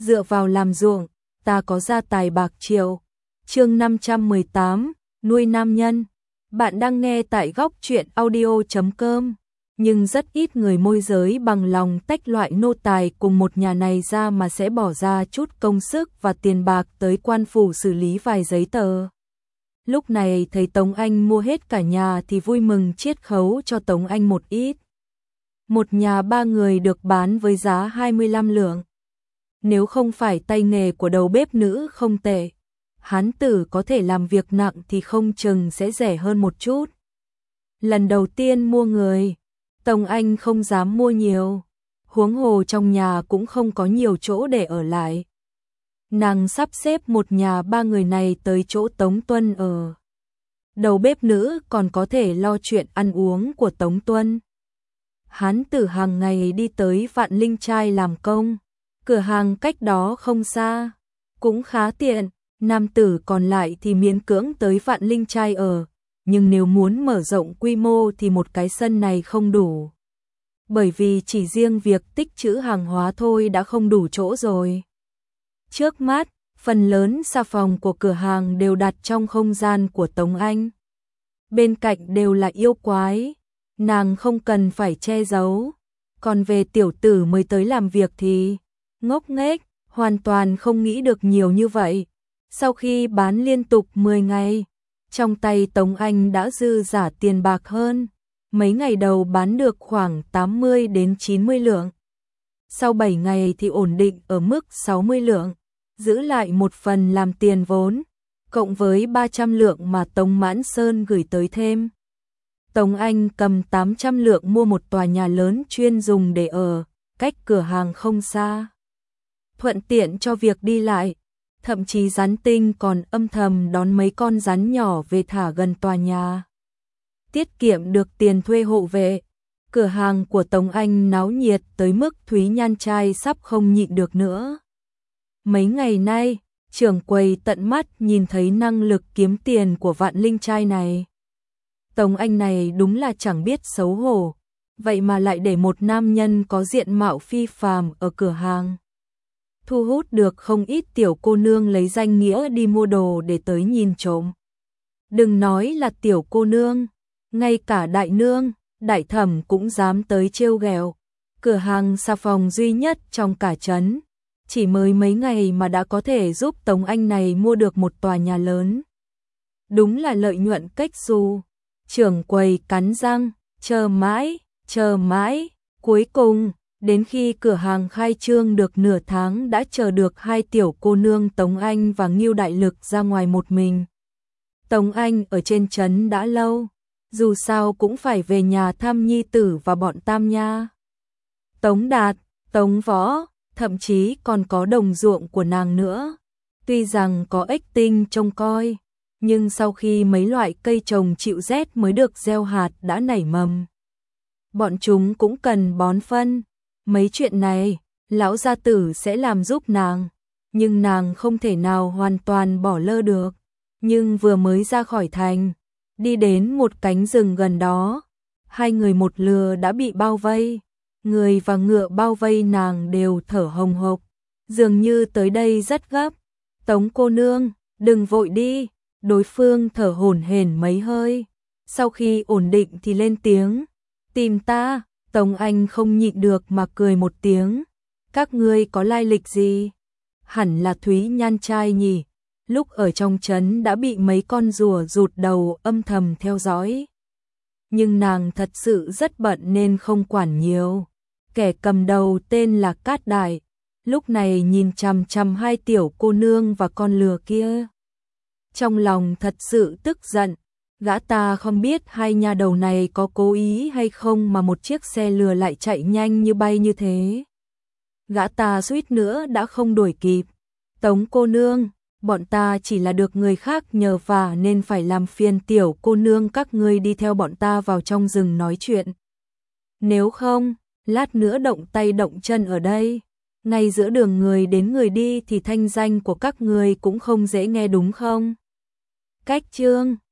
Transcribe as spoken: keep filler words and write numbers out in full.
dựa vào làm ruộng, ta có gia tài bạc triệu. Chương năm trăm mười tám, nuôi nam nhân. Bạn đang nghe tại góc truyện audio chấm com, nhưng rất ít người môi giới bằng lòng tách loại nô tài cùng một nhà này ra mà sẽ bỏ ra chút công sức và tiền bạc tới quan phủ xử lý vài giấy tờ. Lúc này thấy Tống Anh mua hết cả nhà thì vui mừng chiết khấu cho Tống Anh một ít. Một nhà ba người được bán với giá hai mươi lăm lượng. Nếu không phải tay nghề của đầu bếp nữ không tệ, hán tử có thể làm việc nặng thì không chừng sẽ rẻ hơn một chút. Lần đầu tiên mua người, Tống Anh không dám mua nhiều, huống hồ trong nhà cũng không có nhiều chỗ để ở lại. Nàng sắp xếp một nhà ba người này tới chỗ Tống Tuân ở. Đầu bếp nữ còn có thể lo chuyện ăn uống của Tống Tuân. Hán tử hàng ngày đi tới Vạn Linh Trai làm công, cửa hàng cách đó không xa, cũng khá tiện. Nam tử còn lại thì miễn cưỡng tới Vạn Linh Trai ở, nhưng nếu muốn mở rộng quy mô thì một cái sân này không đủ. Bởi vì chỉ riêng việc tích trữ hàng hóa thôi đã không đủ chỗ rồi. Trước mắt, phần lớn xà phòng của cửa hàng đều đặt trong không gian của Tống Anh. Bên cạnh đều là yêu quái, nàng không cần phải che giấu. Còn về tiểu tử mới tới làm việc thì ngốc nghếch, hoàn toàn không nghĩ được nhiều như vậy. Sau khi bán liên tục mười ngày, trong tay Tống Anh đã dư giả tiền bạc hơn. Mấy ngày đầu bán được khoảng tám mươi đến chín mươi lượng. Sau bảy ngày thì ổn định ở mức sáu mươi lượng, giữ lại một phần làm tiền vốn, cộng với ba trăm lượng mà Tống Mãn Sơn gửi tới thêm. Tống Anh cầm tám trăm lượng mua một tòa nhà lớn chuyên dùng để ở, cách cửa hàng không xa. Thuận tiện cho việc đi lại. Thậm chí rắn tinh còn âm thầm đón mấy con rắn nhỏ về thả gần tòa nhà. Tiết kiệm được tiền thuê hộ vệ. Cửa hàng của Tống Anh náo nhiệt tới mức Thúy Nhan trai sắp không nhịn được nữa. Mấy ngày nay, trưởng quầy tận mắt nhìn thấy năng lực kiếm tiền của Vạn Linh Trai này. Tống Anh này đúng là chẳng biết xấu hổ, vậy mà lại để một nam nhân có diện mạo phi phàm ở cửa hàng. Thu hút được không ít tiểu cô nương lấy danh nghĩa đi mua đồ để tới nhìn trộm. Đừng nói là tiểu cô nương, ngay cả đại nương, đại thẩm cũng dám tới trêu ghẹo. Cửa hàng xà phòng duy nhất trong cả trấn, chỉ mới mấy ngày mà đã có thể giúp Tống Anh này mua được một tòa nhà lớn. Đúng là lợi nhuận cách xù. Trưởng quầy cắn răng, chờ mãi, chờ mãi, cuối cùng đến khi cửa hàng khai trương được nửa tháng đã chờ được hai tiểu cô nương Tống Anh và Ngưu Đại Lực ra ngoài một mình. Tống Anh ở trên trấn đã lâu, dù sao cũng phải về nhà thăm nhi tử và bọn Tam Nha. Tống Đạt, Tống Võ, thậm chí còn có đồng ruộng của nàng nữa. Tuy rằng có ếch tinh trông coi, nhưng sau khi mấy loại cây trồng chịu rét mới được gieo hạt đã nảy mầm. Bọn chúng cũng cần bón phân. Mấy chuyện này, lão gia tử sẽ làm giúp nàng, nhưng nàng không thể nào hoàn toàn bỏ lơ được. Nhưng vừa mới ra khỏi thành, đi đến một cánh rừng gần đó, hai người một lừa đã bị bao vây. Người và ngựa bao vây nàng đều thở hồng hộc, dường như tới đây rất gấp. Tống cô nương, đừng vội đi. Đối phương thở hổn hển mấy hơi, sau khi ổn định thì lên tiếng, tìm ta. Tống Anh không nhịn được mà cười một tiếng. Các ngươi có lai lịch gì? Hẳn là Thúy Nhan trai nhỉ? Lúc ở trong trấn đã bị mấy con rùa rụt đầu âm thầm theo dõi. Nhưng nàng thật sự rất bận nên không quản nhiều. Kẻ cầm đầu tên là Cát Đại, lúc này nhìn chằm chằm hai tiểu cô nương và con lừa kia. Trong lòng thật sự tức giận. Gã ta không biết hai nhà đầu này có cố ý hay không mà một chiếc xe lừa lại chạy nhanh như bay như thế. Gã ta suýt nữa đã không đuổi kịp. Tống cô nương, bọn ta chỉ là được người khác nhờ vả nên phải làm phiền tiểu cô nương các ngươi đi theo bọn ta vào trong rừng nói chuyện. Nếu không, lát nữa động tay động chân ở đây, ngay giữa đường người đến người đi thì thanh danh của các ngươi cũng không dễ nghe đúng không? Cách chương